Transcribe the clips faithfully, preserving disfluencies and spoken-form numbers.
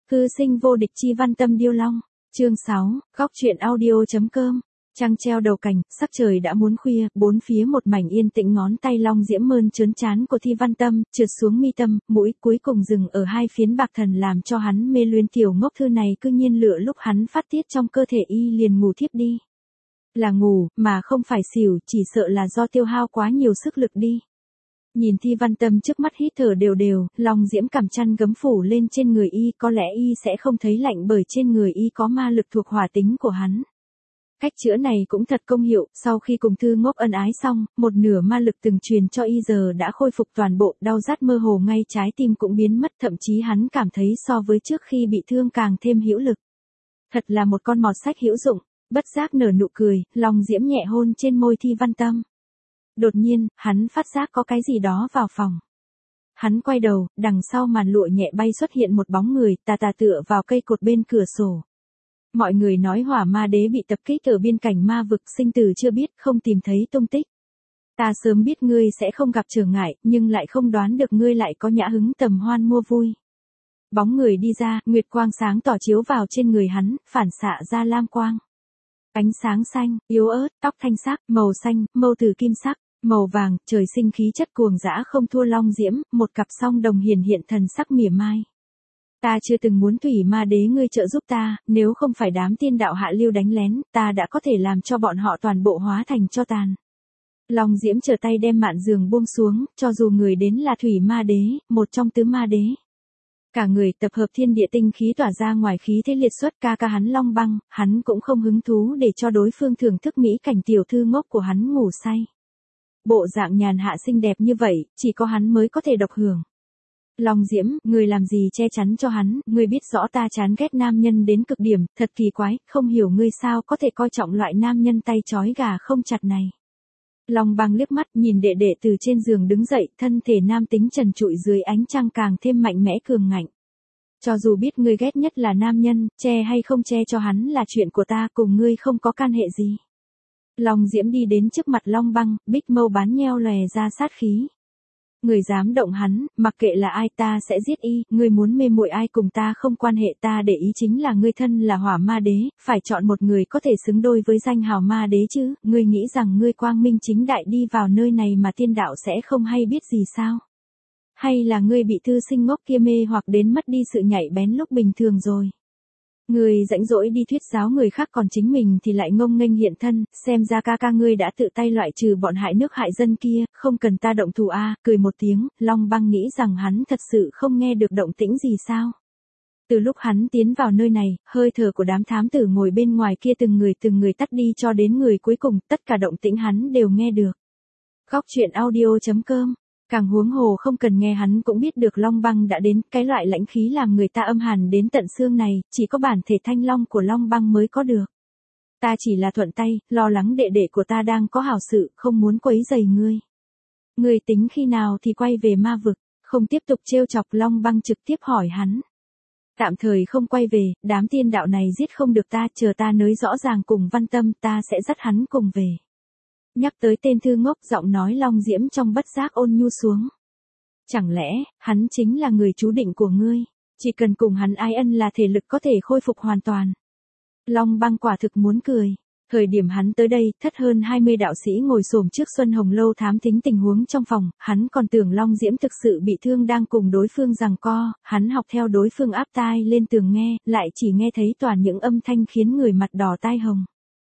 Cư sinh vô địch chi văn tâm điêu long. Chương sáu, góc truyện audio.com. Trăng treo đầu cành, sắc trời đã muốn khuya, bốn phía một mảnh yên tĩnh, ngón tay long diễm mơn trớn trán của Thi Văn Tâm, trượt xuống mi tâm, mũi cuối cùng dừng ở hai phiến bạc thần làm cho hắn mê luyến. Tiểu ngốc thư này cứ nhiên lựa lúc hắn phát tiết trong cơ thể y liền ngủ thiếp đi. Là ngủ, mà không phải xỉu, chỉ sợ là do tiêu hao quá nhiều sức lực đi. Nhìn Thi Văn Tâm trước mắt hít thở đều đều, long diễm cằm chăn gấm phủ lên trên người y, có lẽ y sẽ không thấy lạnh bởi trên người y có ma lực thuộc hỏa tính của hắn. Cách chữa này cũng thật công hiệu, sau khi cùng Thư Ngốc ân ái xong, một nửa ma lực từng truyền cho y giờ đã khôi phục toàn bộ, đau rát mơ hồ ngay trái tim cũng biến mất, thậm chí hắn cảm thấy so với trước khi bị thương càng thêm hữu lực. Thật là một con mọt sách hữu dụng. Bất giác nở nụ cười, long diễm nhẹ hôn trên môi Thi Văn Tâm. Đột nhiên, hắn phát giác có cái gì đó vào phòng. Hắn quay đầu, đằng sau màn lụa nhẹ bay xuất hiện một bóng người, tà tà tựa vào cây cột bên cửa sổ. Mọi người nói Hỏa Ma Đế bị tập kích ở biên cảnh ma vực, sinh tử chưa biết, không tìm thấy tung tích. Ta sớm biết ngươi sẽ không gặp trở ngại, nhưng lại không đoán được ngươi lại có nhã hứng tầm hoan mua vui. Bóng người đi ra, nguyệt quang sáng tỏ chiếu vào trên người hắn, phản xạ ra lam quang. Ánh sáng xanh, yếu ớt, tóc thanh sắc, màu xanh, mâu từ kim sắc, màu vàng, trời sinh khí chất cuồng dã không thua long diễm, một cặp song đồng hiển hiện thần sắc mỉa mai. Ta chưa từng muốn Thủy Ma Đế ngươi trợ giúp ta, nếu không phải đám tiên đạo hạ lưu đánh lén, ta đã có thể làm cho bọn họ toàn bộ hóa thành tro tàn. Long diễm trở tay đem mạn giường buông xuống, cho dù người đến là Thủy Ma Đế, một trong tứ ma đế. Cả người tập hợp thiên địa tinh khí tỏa ra ngoài khí thế liệt xuất, ca ca hắn Long Băng, hắn cũng không hứng thú để cho đối phương thưởng thức mỹ cảnh tiểu thư ngốc của hắn ngủ say. Bộ dạng nhàn hạ xinh đẹp như vậy, chỉ có hắn mới có thể độc hưởng. Long Diễm, người làm gì che chắn cho hắn, ngươi biết rõ ta chán ghét nam nhân đến cực điểm, thật kỳ quái, không hiểu ngươi sao có thể coi trọng loại nam nhân tay trói gà không chặt này. Long Băng liếc mắt nhìn đệ đệ từ trên giường đứng dậy, thân thể nam tính trần trụi dưới ánh trăng càng thêm mạnh mẽ cường ngạnh. Cho dù biết ngươi ghét nhất là nam nhân, che hay không che cho hắn là chuyện của ta, cùng ngươi không có can hệ gì. Long Diễm đi đến trước mặt Long Băng, bích mâu bán nheo lòe ra sát khí. Người dám động hắn, mặc kệ là ai ta sẽ giết y, ngươi muốn mê muội ai cùng ta không quan hệ, ta để ý chính là ngươi thân là Hỏa Ma Đế, phải chọn một người có thể xứng đôi với danh hào ma đế chứ, ngươi nghĩ rằng ngươi quang minh chính đại đi vào nơi này mà tiên đạo sẽ không hay biết gì sao? Hay là ngươi bị thư sinh ngốc kia mê hoặc đến mất đi sự nhạy bén lúc bình thường rồi? Ngươi rãnh rỗi đi thuyết giáo người khác còn chính mình thì lại ngông nghênh hiện thân, xem ra ca ca ngươi đã tự tay loại trừ bọn hại nước hại dân kia, không cần ta động thủ a. À, cười một tiếng, Long Băng nghĩ rằng hắn thật sự không nghe được động tĩnh gì sao. Từ lúc hắn tiến vào nơi này, hơi thở của đám thám tử ngồi bên ngoài kia từng người từng người tắt đi cho đến người cuối cùng, tất cả động tĩnh hắn đều nghe được. Góc truyện audio.com. Càng huống hồ không cần nghe hắn cũng biết được Long Băng đã đến, cái loại lãnh khí làm người ta âm hàn đến tận xương này, chỉ có bản thể thanh long của Long Băng mới có được. Ta chỉ là thuận tay, lo lắng đệ đệ của ta đang có hảo sự, không muốn quấy rầy ngươi. Ngươi tính khi nào thì quay về ma vực, không tiếp tục trêu chọc. Long Băng trực tiếp hỏi hắn. Tạm thời không quay về, đám tiên đạo này giết không được ta, chờ ta nói rõ ràng cùng Văn Tâm ta sẽ dắt hắn cùng về. Nhắc tới tên Thư Ngốc, giọng nói Long Diễm trong bất giác ôn nhu xuống. Chẳng lẽ, hắn chính là người chú định của ngươi, chỉ cần cùng hắn ái ân là thể lực có thể khôi phục hoàn toàn. Long Băng quả thực muốn cười. Thời điểm hắn tới đây, thất hơn hai mươi đạo sĩ ngồi xổm trước Xuân Hồng Lâu thám thính tình huống trong phòng, hắn còn tưởng Long Diễm thực sự bị thương đang cùng đối phương giằng co, hắn học theo đối phương áp tai lên tường nghe, lại chỉ nghe thấy toàn những âm thanh khiến người mặt đỏ tai hồng.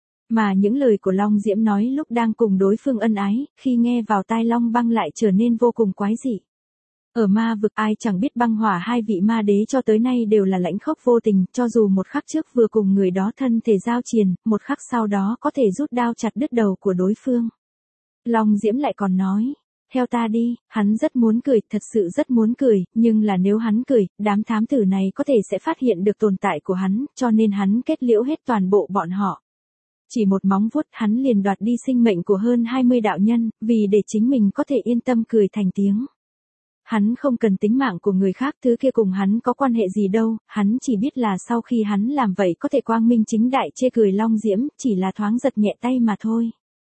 Mà những lời của Long Diễm nói lúc đang cùng đối phương ân ái, khi nghe vào tai Long Băng lại trở nên vô cùng quái dị. Ở ma vực ai chẳng biết băng hỏa hai vị ma đế cho tới nay đều là lãnh khốc vô tình, cho dù một khắc trước vừa cùng người đó thân thể giao triền, một khắc sau đó có thể rút đao chặt đứt đầu của đối phương. Long Diễm lại còn nói, theo ta đi, hắn rất muốn cười, thật sự rất muốn cười, nhưng là nếu hắn cười, đám thám tử này có thể sẽ phát hiện được tồn tại của hắn, cho nên hắn kết liễu hết toàn bộ bọn họ. Chỉ một móng vuốt hắn liền đoạt đi sinh mệnh của hơn hai mươi đạo nhân, vì để chính mình có thể yên tâm cười thành tiếng. Hắn không cần tính mạng của người khác, thứ kia cùng hắn có quan hệ gì đâu, hắn chỉ biết là sau khi hắn làm vậy có thể quang minh chính đại chê cười Long Diễm, chỉ là thoáng giật nhẹ tay mà thôi.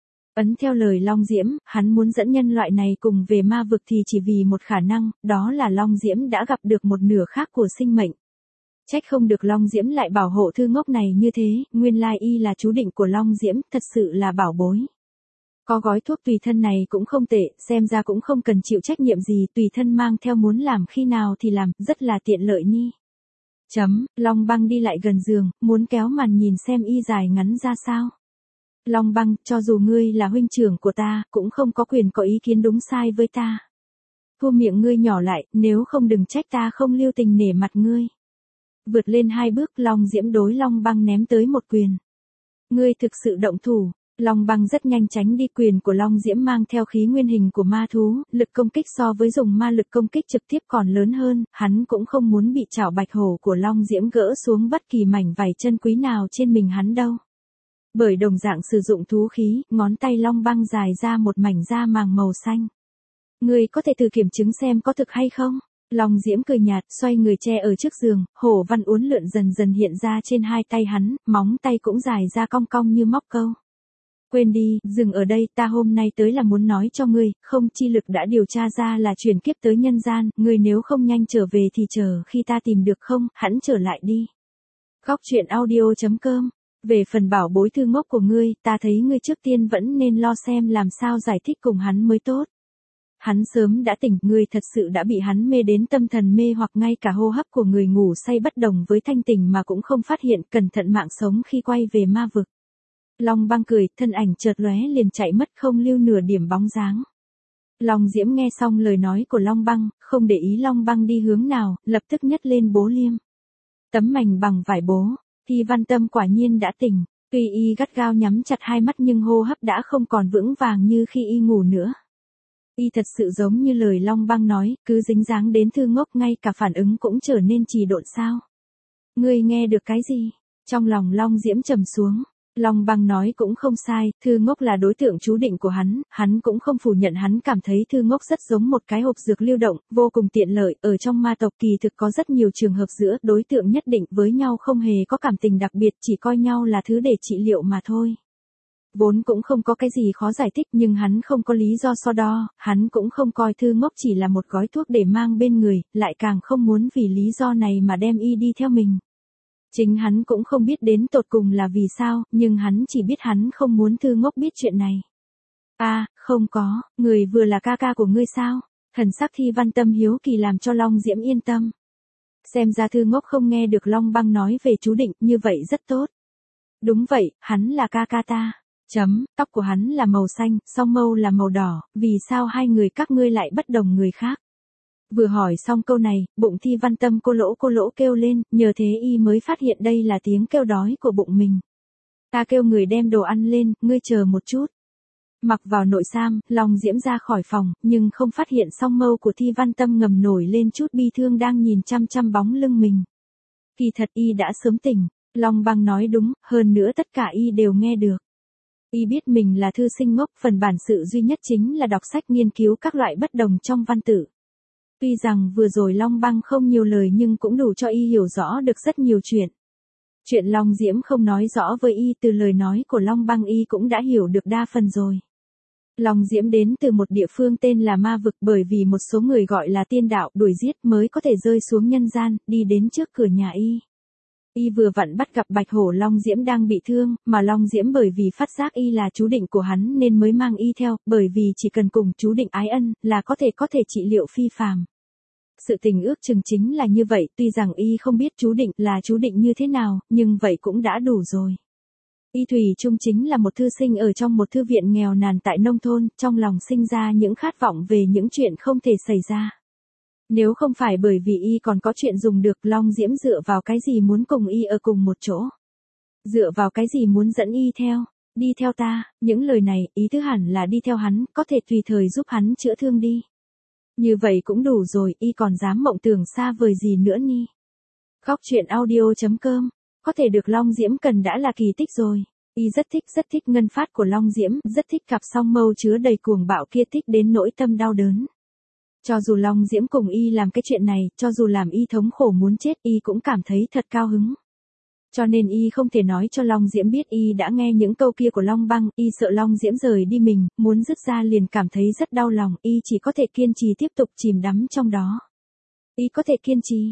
Ấn theo lời Long Diễm, hắn muốn dẫn nhân loại này cùng về ma vực thì chỉ vì một khả năng, đó là Long Diễm đã gặp được một nửa khác của sinh mệnh. Trách không được Long Diễm lại bảo hộ thư ngốc này như thế, nguyên lai y là chú định của Long Diễm, thật sự là bảo bối. Có gói thuốc tùy thân này cũng không tệ, xem ra cũng không cần chịu trách nhiệm gì, tùy thân mang theo muốn làm khi nào thì làm, rất là tiện lợi ni. Chấm, Long Băng đi lại gần giường, muốn kéo màn nhìn xem y dài ngắn ra sao. Long Băng, cho dù ngươi là huynh trưởng của ta, cũng không có quyền có ý kiến đúng sai với ta. Thu miệng ngươi nhỏ lại, nếu không đừng trách ta không lưu tình nể mặt ngươi. Vượt lên hai bước, Long Diễm đối Long Băng ném tới một quyền. Ngươi thực sự động thủ. Long Băng rất nhanh tránh đi, quyền của Long Diễm mang theo khí nguyên hình của ma thú, lực công kích so với dùng ma lực công kích trực tiếp còn lớn hơn, hắn cũng không muốn bị chảo bạch hổ của Long Diễm gỡ xuống bất kỳ mảnh vảy chân quý nào trên mình hắn đâu. Bởi đồng dạng sử dụng thú khí, ngón tay Long Băng dài ra một mảnh da màng màu xanh. Ngươi có thể thử kiểm chứng xem có thực hay không? Long Diễm cười nhạt, xoay người che ở trước giường, hổ văn uốn lượn dần dần hiện ra trên hai tay hắn, móng tay cũng dài ra cong cong như móc câu. Quên đi, dừng ở đây, ta hôm nay tới là muốn nói cho ngươi, không chi lực đã điều tra ra là chuyển kiếp tới nhân gian, ngươi nếu không nhanh trở về thì chờ khi ta tìm được không, hẵng trở lại đi. Góc truyện audio chấm com. Về phần bảo bối thư ngốc của ngươi, ta thấy ngươi trước tiên vẫn nên lo xem làm sao giải thích cùng hắn mới tốt. Hắn sớm đã tỉnh, ngươi thật sự đã bị hắn mê đến tâm thần mê hoặc ngay cả hô hấp của người ngủ say bất đồng với thanh tỉnh mà cũng không phát hiện, cẩn thận mạng sống khi quay về ma vực. Long Băng cười, thân ảnh chợt lóe liền chạy mất không lưu nửa điểm bóng dáng. Long Diễm nghe xong lời nói của Long Băng, không để ý Long Băng đi hướng nào, lập tức nhấc lên bố liêm. Tấm mảnh bằng vải bố, Thi Văn Tâm quả nhiên đã tỉnh, tuy y gắt gao nhắm chặt hai mắt nhưng hô hấp đã không còn vững vàng như khi y ngủ nữa. Y thật sự giống như lời Long Băng nói, cứ dính dáng đến thư ngốc ngay cả phản ứng cũng trở nên trì độn sao. Ngươi nghe được cái gì? Trong lòng Long Diễm trầm xuống. Long Băng nói cũng không sai, thư ngốc là đối tượng chú định của hắn, hắn cũng không phủ nhận hắn cảm thấy thư ngốc rất giống một cái hộp dược lưu động, vô cùng tiện lợi, ở trong ma tộc kỳ thực có rất nhiều trường hợp giữa đối tượng nhất định với nhau không hề có cảm tình đặc biệt, chỉ coi nhau là thứ để trị liệu mà thôi. Vốn cũng không có cái gì khó giải thích nhưng hắn không có lý do so đo, hắn cũng không coi thư ngốc chỉ là một gói thuốc để mang bên người, lại càng không muốn vì lý do này mà đem y đi theo mình. Chính hắn cũng không biết đến tột cùng là vì sao, nhưng hắn chỉ biết hắn không muốn thư ngốc biết chuyện này. A, à, không có, người vừa là ca ca của ngươi sao? Thần sắc Thi Văn Tâm hiếu kỳ làm cho Long Diễm yên tâm. Xem ra thư ngốc không nghe được Long Băng nói về chú định, như vậy rất tốt. Đúng vậy, hắn là ca ca ta. Chấm, tóc của hắn là màu xanh, song mâu là màu đỏ, vì sao hai người các ngươi lại bất đồng người khác? Vừa hỏi xong câu này, bụng Thi Văn Tâm cô lỗ cô lỗ kêu lên, nhờ thế y mới phát hiện đây là tiếng kêu đói của bụng mình. Ta kêu người đem đồ ăn lên, ngươi chờ một chút. Mặc vào nội sam, Long Diễm ra khỏi phòng, nhưng không phát hiện song mâu của Thi Văn Tâm ngầm nổi lên chút bi thương đang nhìn chăm chăm bóng lưng mình. Kỳ thật y đã sớm tỉnh, Long Băng nói đúng, hơn nữa tất cả y đều nghe được. Y biết mình là thư sinh ngốc, phần bản sự duy nhất chính là đọc sách nghiên cứu các loại bất đồng trong văn tự. Tuy rằng vừa rồi Long Băng không nhiều lời nhưng cũng đủ cho y hiểu rõ được rất nhiều chuyện. Chuyện Long Diễm không nói rõ với y từ lời nói của Long Băng y cũng đã hiểu được đa phần rồi. Long Diễm đến từ một địa phương tên là Ma Vực bởi vì một số người gọi là tiên đạo đuổi giết mới có thể rơi xuống nhân gian, đi đến trước cửa nhà y. Y vừa vặn bắt gặp Bạch Hổ Long Diễm đang bị thương, mà Long Diễm bởi vì phát giác y là chú định của hắn nên mới mang y theo, bởi vì chỉ cần cùng chú định ái ân, là có thể có thể trị liệu phi phàm. Sự tình ước chừng chính là như vậy, tuy rằng y không biết chú định là chú định như thế nào, nhưng vậy cũng đã đủ rồi. Y thủy chung chính là một thư sinh ở trong một thư viện nghèo nàn tại nông thôn, trong lòng sinh ra những khát vọng về những chuyện không thể xảy ra. Nếu không phải bởi vì y còn có chuyện dùng được, Long Diễm dựa vào cái gì muốn cùng y ở cùng một chỗ? Dựa vào cái gì muốn dẫn y theo? Đi theo ta, những lời này, ý thứ hẳn là đi theo hắn, có thể tùy thời giúp hắn chữa thương đi. Như vậy cũng đủ rồi, y còn dám mộng tưởng xa vời gì nữa ni. Góc truyện audio chấm com, có thể được Long Diễm cần đã là kỳ tích rồi. Y rất thích rất thích ngân phát của Long Diễm, rất thích cặp song mâu chứa đầy cuồng bạo kia, thích đến nỗi tâm đau đớn. Cho dù Long Diễm cùng y làm cái chuyện này, cho dù làm y thống khổ muốn chết, y cũng cảm thấy thật cao hứng. Cho nên y không thể nói cho Long Diễm biết y đã nghe những câu kia của Long Băng, y sợ Long Diễm rời đi mình, muốn dứt ra liền cảm thấy rất đau lòng, y chỉ có thể kiên trì tiếp tục chìm đắm trong đó. Y có thể kiên trì,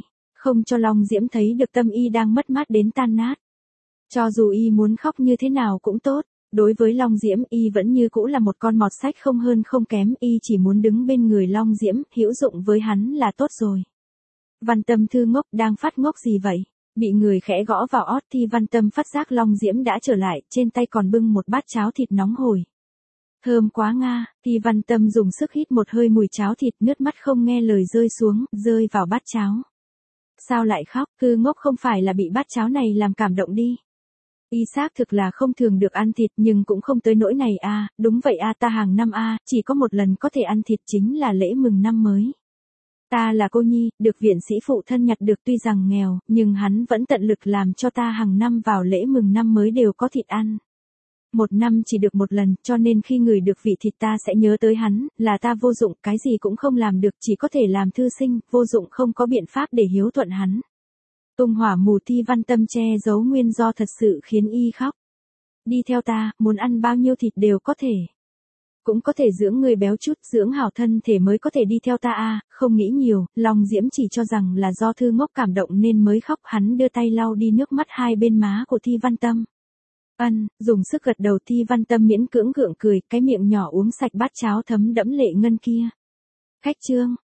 không cho Long Diễm thấy được tâm y đang mất mát đến tan nát. Cho dù y muốn khóc như thế nào cũng tốt, đối với Long Diễm y vẫn như cũ là một con mọt sách không hơn không kém, y chỉ muốn đứng bên người Long Diễm, hữu dụng với hắn là tốt rồi. Văn Tâm Thư ngốc đang phát ngốc gì vậy? Bị người khẽ gõ vào ót thì Văn Tâm phát giác Long Diễm đã trở lại, trên tay còn bưng một bát cháo thịt nóng hổi. Thơm quá nga, thì Văn Tâm dùng sức hít một hơi mùi cháo thịt, nước mắt không nghe lời rơi xuống, rơi vào bát cháo. Sao lại khóc? Thư ngốc không phải là bị bát cháo này làm cảm động đi. Y xác thực là không thường được ăn thịt nhưng cũng không tới nỗi này a, đúng vậy a, ta hàng năm a, chỉ có một lần có thể ăn thịt chính là lễ mừng năm mới. Ta là cô nhi, được viện sĩ phụ thân nhặt được, tuy rằng nghèo, nhưng hắn vẫn tận lực làm cho ta hàng năm vào lễ mừng năm mới đều có thịt ăn. Một năm chỉ được một lần, cho nên khi ngửi được vị thịt ta sẽ nhớ tới hắn, là ta vô dụng, cái gì cũng không làm được, chỉ có thể làm thư sinh, vô dụng không có biện pháp để hiếu thuận hắn. Tung hỏa mù Thi Văn Tâm che giấu nguyên do thật sự khiến y khóc. Đi theo ta, muốn ăn bao nhiêu thịt đều có thể. Cũng có thể dưỡng người béo chút, dưỡng hảo thân thể mới có thể đi theo ta a, không nghĩ nhiều, Long Diễm chỉ cho rằng là do Thư ngốc cảm động nên mới khóc, hắn đưa tay lau đi nước mắt hai bên má của Thi Văn Tâm. Ân, dùng sức gật đầu, Thi Văn Tâm miễn cưỡng gượng cười, cái miệng nhỏ uống sạch bát cháo thấm đẫm lệ ngân kia. Khách trương,